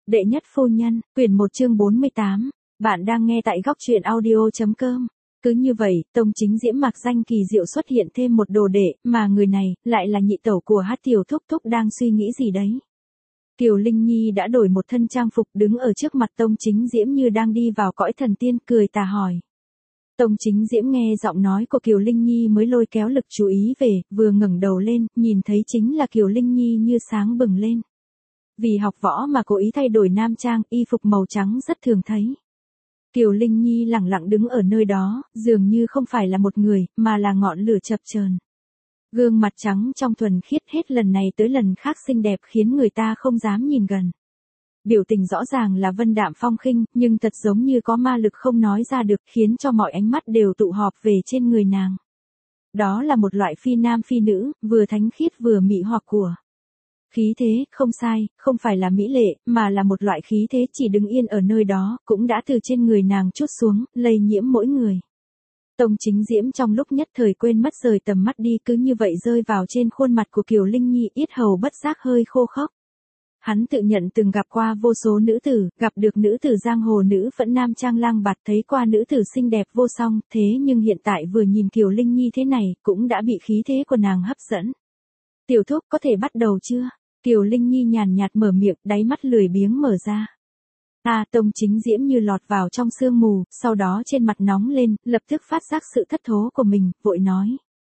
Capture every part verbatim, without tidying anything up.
Đệ nhất phu nhân, quyển một chương bốn mươi tám. Bạn đang nghe tại góc truyện audio.com. Cứ như vậy, Tông Chính Diễm mặc danh kỳ diệu xuất hiện thêm một đồ đệ, mà người này, lại là nhị tẩu của Hát Tiểu Thúc Thúc đang suy nghĩ gì đấy. Kiều Linh Nhi đã đổi một thân trang phục đứng ở trước mặt Tông Chính Diễm như đang đi vào cõi thần tiên, cười tà hỏi. Tông Chính Diễm nghe giọng nói của Kiều Linh Nhi mới lôi kéo lực chú ý về, vừa ngẩng đầu lên, nhìn thấy chính là Kiều Linh Nhi như sáng bừng lên. Vì học võ mà cố ý thay đổi nam trang, y phục màu trắng rất thường thấy. Kiều Linh Nhi lẳng lặng đứng ở nơi đó, dường như không phải là một người, mà là ngọn lửa chập chờn. Gương mặt trắng trong thuần khiết hết lần này tới lần khác xinh đẹp khiến người ta không dám nhìn gần. Biểu tình rõ ràng là vân đạm phong khinh, nhưng thật giống như có ma lực không nói ra được, khiến cho mọi ánh mắt đều tụ họp về trên người nàng. Đó là một loại phi nam phi nữ, vừa thánh khiết vừa mị hoặc của. Khí thế, không sai, không phải là mỹ lệ, mà là một loại khí thế chỉ đứng yên ở nơi đó, cũng đã từ trên người nàng trút xuống, lây nhiễm mỗi người. Tông Chính Diễm trong lúc nhất thời quên mất rời tầm mắt đi, cứ như vậy rơi vào trên khuôn mặt của Kiều Linh Nhi, yết hầu bất giác hơi khô khốc. Hắn tự nhận từng gặp qua vô số nữ tử, gặp được nữ tử giang hồ nữ phẫn nam trang lang bạt, thấy qua nữ tử xinh đẹp vô song, thế nhưng hiện tại vừa nhìn Kiều Linh Nhi thế này, cũng đã bị khí thế của nàng hấp dẫn. Tiểu Thúc, có thể bắt đầu chưa? Kiều Linh Nhi nhàn nhạt mở miệng, đáy mắt lười biếng mở ra. À, Tông Chính Diễm như lọt vào trong sương mù, sau đó trên mặt nóng lên, lập tức phát giác sự thất thố của mình, vội nói.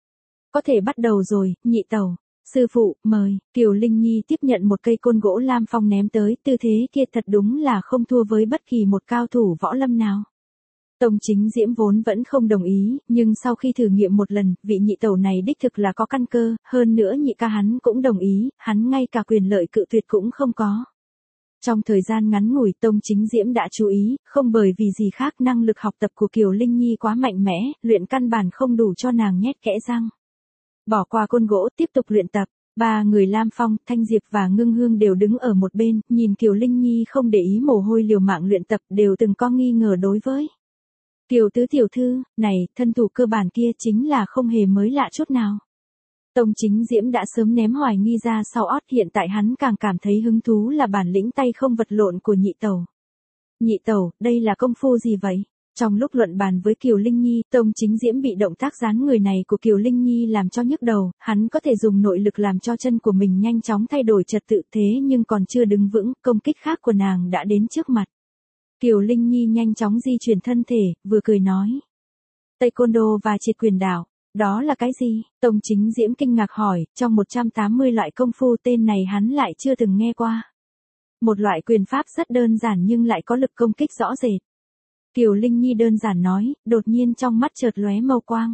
Có thể bắt đầu rồi, nhị tẩu. Sư phụ, mời. Kiều Linh Nhi tiếp nhận một cây côn gỗ lam phong ném tới, tư thế kia thật đúng là không thua với bất kỳ một cao thủ võ lâm nào. Tông Chính Diễm vốn vẫn không đồng ý, nhưng sau khi thử nghiệm một lần, vị nhị tẩu này đích thực là có căn cơ, hơn nữa nhị ca hắn cũng đồng ý, hắn ngay cả quyền lợi cự tuyệt cũng không có. Trong thời gian ngắn ngủi, Tông Chính Diễm đã chú ý, không bởi vì gì khác, năng lực học tập của Kiều Linh Nhi quá mạnh mẽ, luyện căn bản không đủ cho nàng nhét kẽ răng. Bỏ qua côn gỗ, tiếp tục luyện tập. Ba người Lam Phong, Thanh Diệp và Ngưng Hương đều đứng ở một bên, nhìn Kiều Linh Nhi không để ý mồ hôi liều mạng luyện tập, đều từng có nghi ngờ đối với. Kiều tứ tiểu thư, này, thân thủ cơ bản kia chính là không hề mới lạ chút nào. Tông Chính Diễm đã sớm ném hoài nghi ra sau ót, hiện tại hắn càng cảm thấy hứng thú là bản lĩnh tay không vật lộn của nhị tẩu. Nhị tẩu, đây là công phu gì vậy? Trong lúc luận bàn với Kiều Linh Nhi, Tông Chính Diễm bị động tác dán người này của Kiều Linh Nhi làm cho nhức đầu, hắn có thể dùng nội lực làm cho chân của mình nhanh chóng thay đổi trật tự, thế nhưng còn chưa đứng vững, công kích khác của nàng đã đến trước mặt. Kiều Linh Nhi nhanh chóng di chuyển thân thể, vừa cười nói. Taekwondo và triệt quyền đảo, đó là cái gì? Tông Chính Diễm kinh ngạc hỏi, trong một trăm tám mươi loại công phu tên này hắn lại chưa từng nghe qua. Một loại quyền pháp rất đơn giản nhưng lại có lực công kích rõ rệt. Kiều Linh Nhi đơn giản nói, đột nhiên trong mắt chợt lóe mâu quang.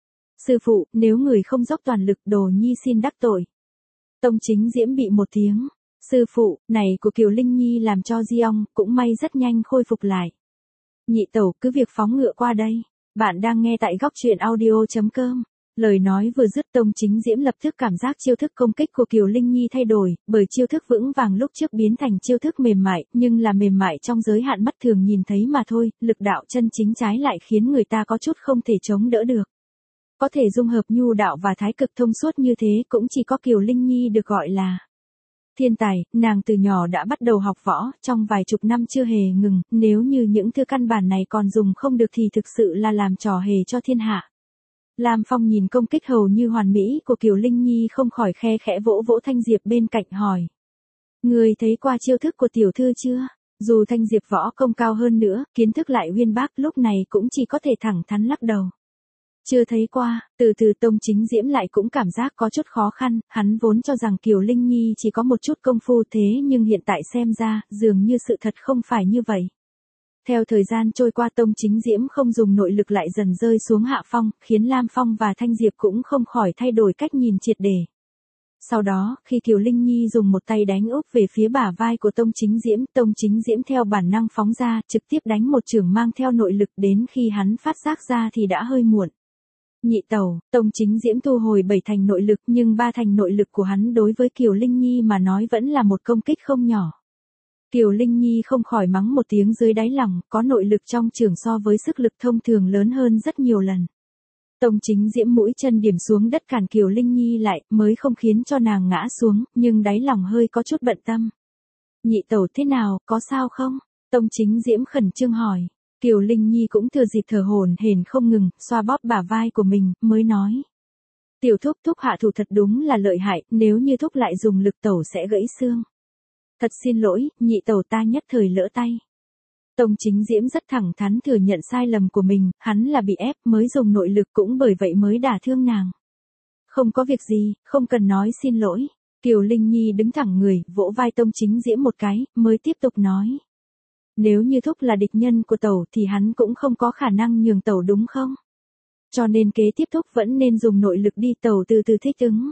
Sư phụ, nếu người không dốc toàn lực, đồ nhi xin đắc tội. Tông Chính Diễm bị một tiếng. Sư phụ, này của Kiều Linh Nhi làm cho Di Ong, cũng may rất nhanh khôi phục lại. Nhị tẩu, cứ việc phóng ngựa qua đây. Bạn đang nghe tại góc truyện audio.com. Lời nói vừa dứt, Tông Chính Diễm lập tức cảm giác chiêu thức công kích của Kiều Linh Nhi thay đổi, bởi chiêu thức vững vàng lúc trước biến thành chiêu thức mềm mại, nhưng là mềm mại trong giới hạn mắt thường nhìn thấy mà thôi, lực đạo chân chính trái lại khiến người ta có chút không thể chống đỡ được. Có thể dung hợp nhu đạo và thái cực thông suốt như thế cũng chỉ có Kiều Linh Nhi được gọi là thiên tài. Nàng từ nhỏ đã bắt đầu học võ, trong vài chục năm chưa hề ngừng, nếu như những thứ căn bản này còn dùng không được thì thực sự là làm trò hề cho thiên hạ. Lam Phong nhìn công kích hầu như hoàn mỹ của Kiều Linh Nhi không khỏi khe khẽ vỗ vỗ Thanh Diệp bên cạnh hỏi. Người thấy qua chiêu thức của tiểu thư chưa? Dù Thanh Diệp võ công cao hơn nữa, kiến thức lại uyên bác, lúc này cũng chỉ có thể thẳng thắn lắc đầu. Chưa thấy qua, từ từ Tông Chính Diễm lại cũng cảm giác có chút khó khăn, hắn vốn cho rằng Kiều Linh Nhi chỉ có một chút công phu thế nhưng hiện tại xem ra, dường như sự thật không phải như vậy. Theo thời gian trôi qua, Tông Chính Diễm không dùng nội lực lại dần rơi xuống hạ phong, khiến Lam Phong và Thanh Diệp cũng không khỏi thay đổi cách nhìn triệt để. Sau đó, khi Kiều Linh Nhi dùng một tay đánh úp về phía bả vai của Tông Chính Diễm, Tông Chính Diễm theo bản năng phóng ra, trực tiếp đánh một chưởng mang theo nội lực, đến khi hắn phát giác ra thì đã hơi muộn. Nhị tẩu, Tông Chính Diễm thu hồi bảy thành nội lực, nhưng ba thành nội lực của hắn đối với Kiều Linh Nhi mà nói vẫn là một công kích không nhỏ. Kiều Linh Nhi không khỏi mắng một tiếng dưới đáy lòng, có nội lực trong chưởng so với sức lực thông thường lớn hơn rất nhiều lần. Tông Chính Diễm mũi chân điểm xuống đất cản Kiều Linh Nhi lại, mới không khiến cho nàng ngã xuống, nhưng đáy lòng hơi có chút bận tâm. Nhị tẩu thế nào, có sao không? Tông Chính Diễm khẩn trương hỏi. Kiều Linh Nhi cũng thừa dịp thở hổn hển không ngừng, xoa bóp bả vai của mình, mới nói. Tiểu thúc thúc hạ thủ thật đúng là lợi hại, nếu như thúc lại dùng lực tẩu sẽ gãy xương. Thật xin lỗi, nhị tẩu ta nhất thời lỡ tay. Tông Chính Diễm rất thẳng thắn thừa nhận sai lầm của mình, hắn là bị ép mới dùng nội lực cũng bởi vậy mới đả thương nàng. Không có việc gì, không cần nói xin lỗi. Kiều Linh Nhi đứng thẳng người, vỗ vai Tông Chính Diễm một cái, mới tiếp tục nói. Nếu như thúc là địch nhân của tẩu thì hắn cũng không có khả năng nhường tẩu đúng không? Cho nên kế tiếp thúc vẫn nên dùng nội lực đi, tẩu từ từ thích ứng.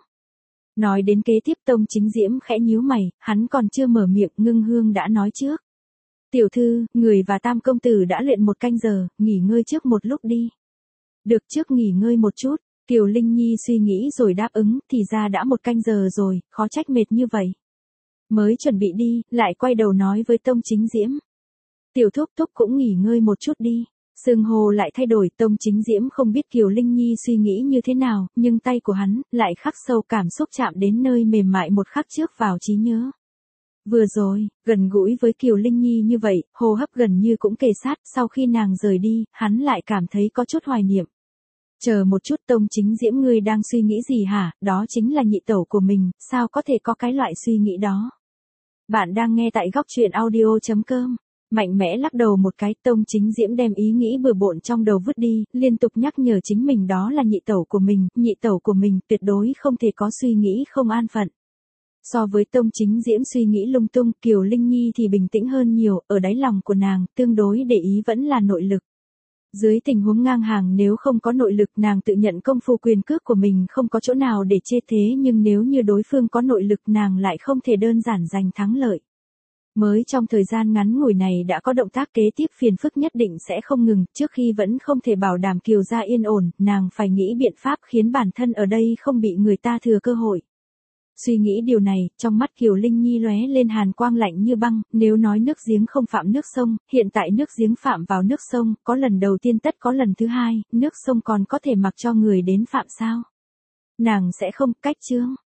Nói đến kế tiếp Tông Chính Diễm khẽ nhíu mày, hắn còn chưa mở miệng Ngưng Hương đã nói trước. Tiểu thư, người và Tam công tử đã luyện một canh giờ, nghỉ ngơi trước một lúc đi. Được, trước nghỉ ngơi một chút. Kiều Linh Nhi suy nghĩ rồi đáp ứng, thì ra đã một canh giờ rồi, khó trách mệt như vậy. Mới chuẩn bị đi, lại quay đầu nói với Tông Chính Diễm. Tiểu thúc thúc cũng nghỉ ngơi một chút đi. Xương hô lại thay đổi, Tông Chính Diễm không biết Kiều Linh Nhi suy nghĩ như thế nào, nhưng tay của hắn lại khắc sâu cảm xúc chạm đến nơi mềm mại một khắc trước vào trí nhớ. Vừa rồi, gần gũi với Kiều Linh Nhi như vậy, hô hấp gần như cũng kề sát, sau khi nàng rời đi, hắn lại cảm thấy có chút hoài niệm. Chờ một chút, Tông Chính Diễm, ngươi đang suy nghĩ gì hả? Đó chính là nhị tẩu của mình, sao có thể có cái loại suy nghĩ đó? Bạn đang nghe tại góc truyện audio chấm com. Mạnh mẽ lắc đầu một cái, Tông Chính Diễm đem ý nghĩ bừa bộn trong đầu vứt đi, liên tục nhắc nhở chính mình đó là nhị tẩu của mình, nhị tẩu của mình tuyệt đối không thể có suy nghĩ không an phận. So với Tông Chính Diễm suy nghĩ lung tung, Kiều Linh Nhi thì bình tĩnh hơn nhiều, ở đáy lòng của nàng, tương đối để ý vẫn là nội lực. Dưới tình huống ngang hàng, nếu không có nội lực, nàng tự nhận công phu quyền cước của mình không có chỗ nào để chê, thế nhưng nếu như đối phương có nội lực, nàng lại không thể đơn giản giành thắng lợi. Mới trong thời gian ngắn ngủi này đã có động tác kế tiếp phiền phức nhất định sẽ không ngừng, trước khi vẫn không thể bảo đảm Kiều gia yên ổn, nàng phải nghĩ biện pháp khiến bản thân ở đây không bị người ta thừa cơ hội. Suy nghĩ điều này, trong mắt Kiều Linh Nhi lóe lên hàn quang lạnh như băng, nếu nói nước giếng không phạm nước sông, hiện tại nước giếng phạm vào nước sông, có lần đầu tiên tất có lần thứ hai, nước sông còn có thể mặc cho người đến phạm sao? Nàng sẽ không, cách chương.